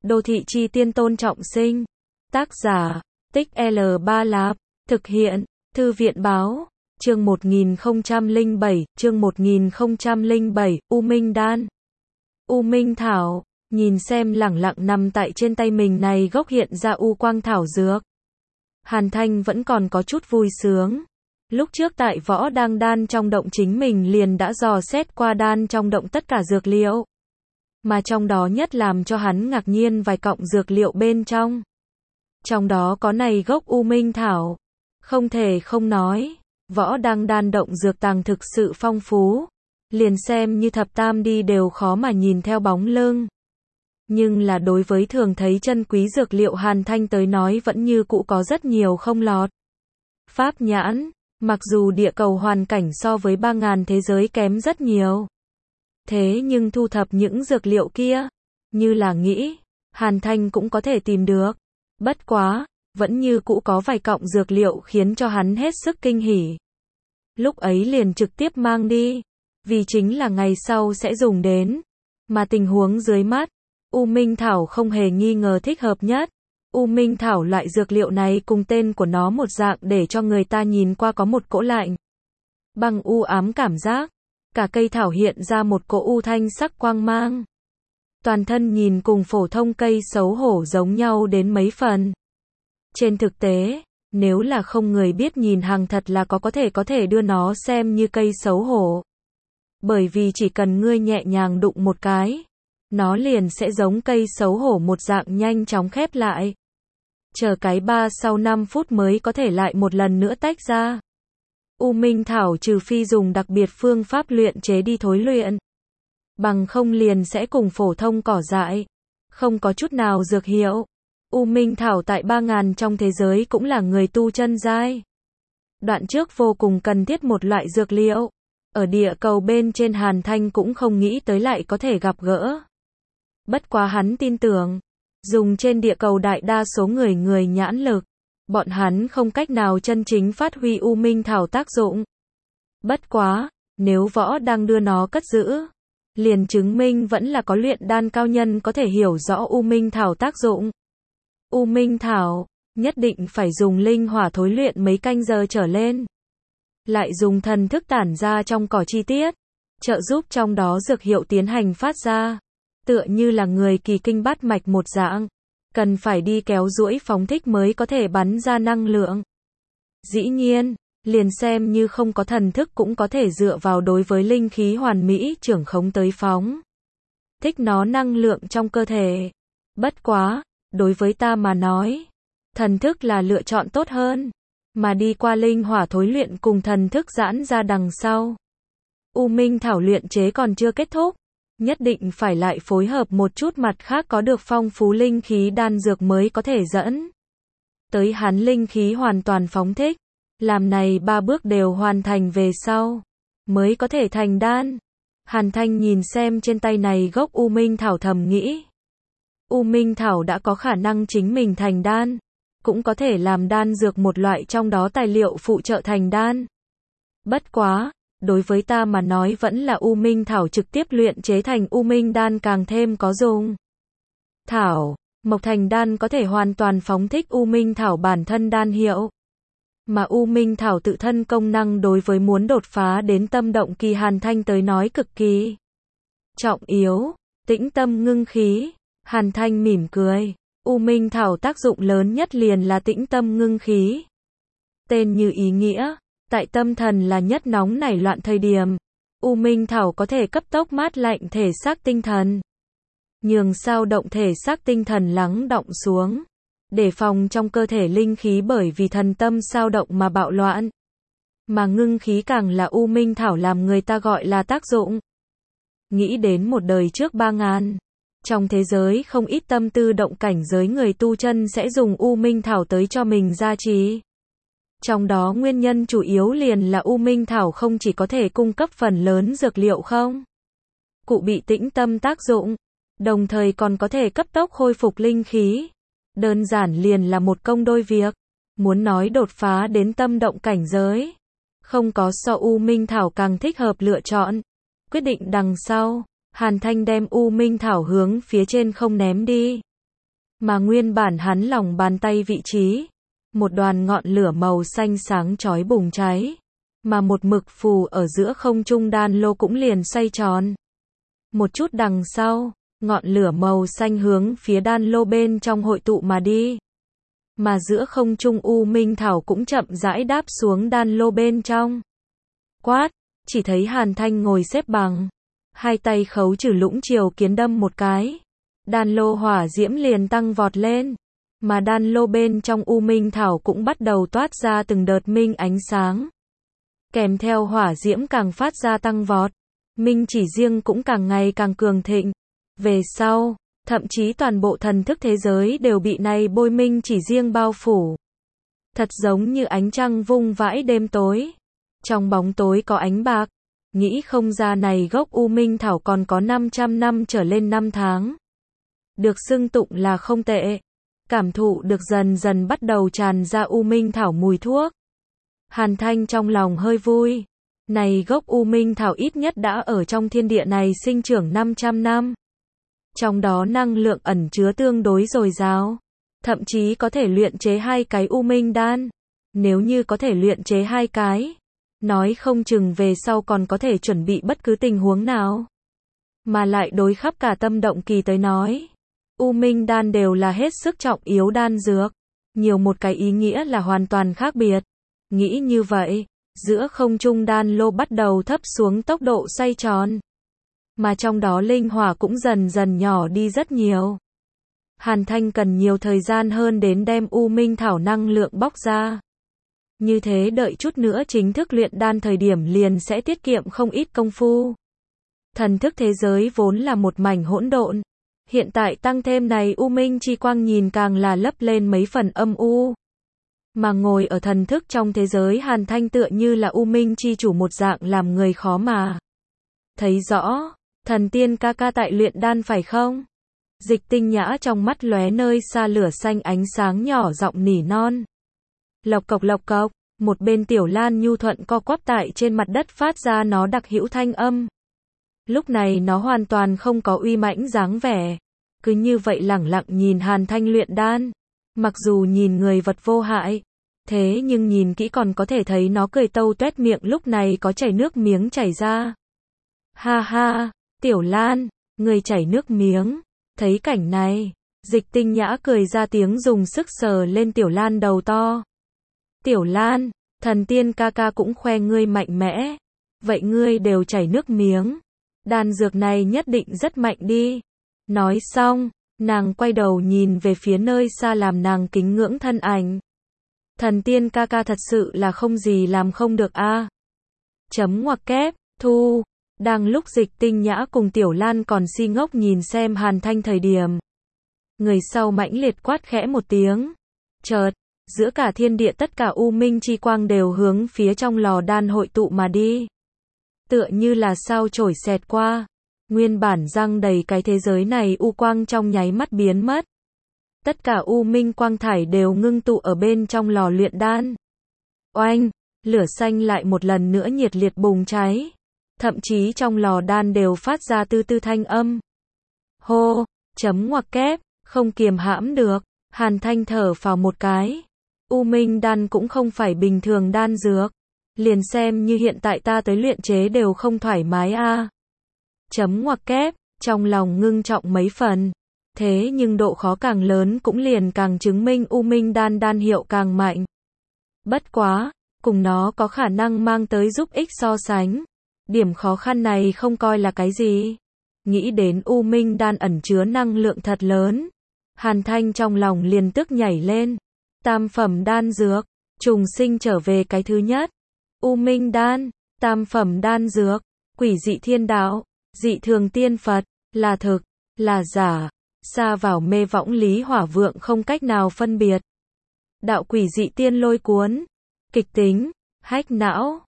Đô thị chi tiên Tôn Trọng Sinh. Tác giả, Tích L3 Lạp. Thực hiện, Thư viện báo. Chương 1007, chương 1007, U Minh Đan. U Minh Thảo, nhìn xem lẳng lặng nằm tại trên tay mình này gốc hiện ra U Quang Thảo dược. Hàn Thanh vẫn còn có chút vui sướng. Lúc trước tại võ đang đan trong động chính mình liền đã dò xét qua đan trong động tất cả dược liệu. Mà trong đó nhất làm cho hắn ngạc nhiên vài cọng dược liệu bên trong. Trong đó có này gốc U Minh Thảo. Không thể không nói, võ đang đan động dược tàng thực sự phong phú. Liền xem như thập tam đi đều khó mà nhìn theo bóng lưng. Nhưng là đối với thường thấy chân quý dược liệu Hàn Thanh tới nói vẫn như cũ có rất nhiều không lọt. Pháp nhãn, mặc dù địa cầu hoàn cảnh so với 3.000 thế giới kém rất nhiều. Thế nhưng thu thập những dược liệu kia, như là nghĩ, Hàn Thanh cũng có thể tìm được. Bất quá, vẫn như cũ có vài cọng dược liệu khiến cho hắn hết sức kinh hỉ. Lúc ấy liền trực tiếp mang đi, vì chính là ngày sau sẽ dùng đến. Mà tình huống dưới mắt, U Minh Thảo không hề nghi ngờ thích hợp nhất. U Minh Thảo loại dược liệu này cùng tên của nó một dạng để cho người ta nhìn qua có một cỗ lạnh. Bằng u ám cảm giác, cả cây thảo hiện ra một cỗ u thanh sắc quang mang. Toàn thân nhìn cùng phổ thông cây xấu hổ giống nhau đến mấy phần. Trên thực tế, nếu là không người biết nhìn hàng thật là có thể đưa nó xem như cây xấu hổ. Bởi vì chỉ cần ngươi nhẹ nhàng đụng một cái, nó liền sẽ giống cây xấu hổ một dạng nhanh chóng khép lại. Chờ cái 3 sau 5 phút mới có thể lại một lần nữa tách ra. U Minh Thảo trừ phi dùng đặc biệt phương pháp luyện chế đi thối luyện. Bằng không liền sẽ cùng phổ thông cỏ dại. Không có chút nào dược hiệu. U Minh Thảo tại 3.000 trong thế giới cũng là người tu chân giai. Đoạn trước vô cùng cần thiết một loại dược liệu. Ở địa cầu bên trên Hàn Thanh cũng không nghĩ tới lại có thể gặp gỡ. Bất quá hắn tin tưởng, dùng trên địa cầu đại đa số người nhãn lực, bọn hắn không cách nào chân chính phát huy U Minh Thảo tác dụng. Bất quá, nếu võ đang đưa nó cất giữ, liền chứng minh vẫn là có luyện đan cao nhân có thể hiểu rõ U Minh Thảo tác dụng. U Minh Thảo, nhất định phải dùng linh hỏa thối luyện mấy canh giờ trở lên. Lại dùng thần thức tản ra trong cỏ chi tiết, trợ giúp trong đó dược hiệu tiến hành phát ra. Tựa như là người kỳ kinh bát mạch một dạng, cần phải đi kéo duỗi phóng thích mới có thể bắn ra năng lượng. Dĩ nhiên, liền xem như không có thần thức cũng có thể dựa vào đối với linh khí hoàn mỹ trưởng khống tới phóng thích nó năng lượng trong cơ thể. Bất quá, đối với ta mà nói, thần thức là lựa chọn tốt hơn, mà đi qua linh hỏa thối luyện cùng thần thức giãn ra đằng sau. U Minh Thảo luyện chế còn chưa kết thúc, nhất định phải lại phối hợp một chút mặt khác có được phong phú linh khí đan dược mới có thể dẫn tới hắn linh khí hoàn toàn phóng thích. Làm này 3 bước đều hoàn thành về sau, mới có thể thành đan. Hàn Thanh nhìn xem trên tay này gốc U Minh Thảo thầm nghĩ. U Minh Thảo đã có khả năng chính mình thành đan, cũng có thể làm đan dược một loại trong đó tài liệu phụ trợ thành đan. Bất quá, đối với ta mà nói vẫn là U Minh Thảo trực tiếp luyện chế thành U Minh Đan càng thêm có dùng. Thảo, mộc thành đan có thể hoàn toàn phóng thích U Minh Thảo bản thân đan hiệu. Mà U Minh Thảo tự thân công năng đối với muốn đột phá đến tâm động kỳ Hàn Thanh tới nói cực kỳ trọng yếu, tĩnh tâm ngưng khí. Hàn Thanh mỉm cười, U Minh Thảo tác dụng lớn nhất liền là tĩnh tâm ngưng khí. Tên như ý nghĩa, tại tâm thần là nhất nóng nảy loạn thời điểm, U Minh Thảo có thể cấp tốc mát lạnh thể xác tinh thần, nhường sao động thể xác tinh thần lắng đọng xuống, để phòng trong cơ thể linh khí bởi vì thần tâm sao động mà bạo loạn. Mà ngưng khí càng là U Minh Thảo làm người ta gọi là tác dụng. Nghĩ đến một đời trước 3.000, trong thế giới không ít tâm tư động cảnh giới người tu chân sẽ dùng U Minh Thảo tới cho mình gia trì. Trong đó nguyên nhân chủ yếu liền là U Minh Thảo không chỉ có thể cung cấp phần lớn dược liệu không cụ bị tĩnh tâm tác dụng, đồng thời còn có thể cấp tốc khôi phục linh khí. Đơn giản liền là một công đôi việc. Muốn nói đột phá đến tâm động cảnh giới, không có so U Minh Thảo càng thích hợp lựa chọn. Quyết định đằng sau, Hàn Thanh đem U Minh Thảo hướng phía trên không ném đi. Mà nguyên bản hắn lòng bàn tay vị trí, một đoàn ngọn lửa màu xanh sáng chói bùng cháy, mà một mực phù ở giữa không trung đan lô cũng liền xoay tròn. Một chút đằng sau, ngọn lửa màu xanh hướng phía đan lô bên trong hội tụ mà đi. Mà giữa không trung U Minh Thảo cũng chậm rãi đáp xuống đan lô bên trong. Quát, chỉ thấy Hàn Thanh ngồi xếp bằng, hai tay khấu trừ lũng chiều kiến đâm một cái. Đan lô hỏa diễm liền tăng vọt lên, mà đan lô bên trong U Minh Thảo cũng bắt đầu toát ra từng đợt minh ánh sáng. Kèm theo hỏa diễm càng phát ra tăng vọt, minh chỉ riêng cũng càng ngày càng cường thịnh. Về sau, thậm chí toàn bộ thần thức thế giới đều bị này bôi minh chỉ riêng bao phủ. Thật giống như ánh trăng vung vãi đêm tối. Trong bóng tối có ánh bạc, nghĩ không ra này gốc U Minh Thảo còn có 500 năm trở lên năm tháng. Được xưng tụng là không tệ. Cảm thụ được dần dần bắt đầu tràn ra U Minh Thảo mùi thuốc. Hàn Thanh trong lòng hơi vui. Này gốc U Minh Thảo ít nhất đã ở trong thiên địa này sinh trưởng 500 năm. Trong đó năng lượng ẩn chứa tương đối dồi dào. Thậm chí có thể luyện chế 2 cái U Minh đan. Nếu như có thể luyện chế 2 cái, nói không chừng về sau còn có thể chuẩn bị bất cứ tình huống nào. Mà lại đối khắp cả Tâm Động Kỳ tới nói, U Minh đan đều là hết sức trọng yếu đan dược. Nhiều một cái ý nghĩa là hoàn toàn khác biệt. Nghĩ như vậy, giữa không trung đan lô bắt đầu thấp xuống tốc độ xoay tròn. Mà trong đó linh hỏa cũng dần dần nhỏ đi rất nhiều. Hàn Thanh cần nhiều thời gian hơn đến đem U Minh Thảo năng lượng bóc ra. Như thế đợi chút nữa chính thức luyện đan thời điểm liền sẽ tiết kiệm không ít công phu. Thần thức thế giới vốn là một mảnh hỗn độn. Hiện tại tăng thêm này U Minh chi quang nhìn càng là lấp lên mấy phần âm u. Mà ngồi ở thần thức trong thế giới Hàn Thanh tựa như là U Minh chi chủ một dạng làm người khó mà thấy rõ. Thần tiên ca ca tại luyện đan phải không? Dịch Tinh Nhã trong mắt lóe nơi xa lửa xanh ánh sáng nhỏ giọng nỉ non. Lộc cộc, một bên Tiểu Lan nhu thuận co quắp tại trên mặt đất phát ra nó đặc hữu thanh âm. Lúc này nó hoàn toàn không có uy mãnh dáng vẻ, cứ như vậy lẳng lặng nhìn Hàn Thanh luyện đan. Mặc dù nhìn người vật vô hại, thế nhưng nhìn kỹ còn có thể thấy nó cười tâu tuét miệng lúc này có chảy nước miếng chảy ra. Ha ha, Tiểu Lan, người chảy nước miếng. Thấy cảnh này, Dịch Tinh Nhã cười ra tiếng dùng sức sờ lên Tiểu Lan đầu to. Tiểu Lan, thần tiên ca ca cũng khoe ngươi mạnh mẽ. Vậy ngươi đều chảy nước miếng. Đan dược này nhất định rất mạnh đi. Nói xong, nàng quay đầu nhìn về phía nơi xa làm nàng kính ngưỡng thân ảnh. Thần tiên ca ca thật sự là không gì làm không được a. Chấm ngoặc kép, thu. Đang lúc Dịch Tinh Nhã cùng Tiểu Lan còn si ngốc nhìn xem Hàn Thanh thời điểm. Người sau mãnh liệt quát khẽ một tiếng. Chợt, giữa cả thiên địa tất cả U Minh chi quang đều hướng phía trong lò đan hội tụ mà đi. Tựa như là sao chổi xẹt qua. Nguyên bản răng đầy cái thế giới này U quang trong nháy mắt biến mất. Tất cả U Minh quang thải đều ngưng tụ ở bên trong lò luyện đan. Oanh, lửa xanh lại một lần nữa nhiệt liệt bùng cháy. Thậm chí trong lò đan đều phát ra tư tư thanh âm. Hô, chấm ngoặc kép, không kiềm hãm được. Hàn Thanh thở phào một cái. U Minh đan cũng không phải bình thường đan dược. Liền xem như hiện tại ta tới luyện chế đều không thoải mái a. Chấm ngoặc kép, trong lòng ngưng trọng mấy phần. Thế nhưng độ khó càng lớn cũng liền càng chứng minh U Minh đan đan hiệu càng mạnh. Bất quá, cùng nó có khả năng mang tới giúp ích so sánh. Điểm khó khăn này không coi là cái gì. Nghĩ đến U Minh đan ẩn chứa năng lượng thật lớn. Hàn Thanh trong lòng liền tức nhảy lên. Tam phẩm đan dược, trùng sinh trở về cái thứ nhất. U Minh đan, tam phẩm đan dược, quỷ dị thiên đạo, dị thường tiên Phật, là thực, là giả, xa vào mê võng lý hỏa vượng không cách nào phân biệt. Đạo quỷ dị tiên lôi cuốn, kịch tính, hách não.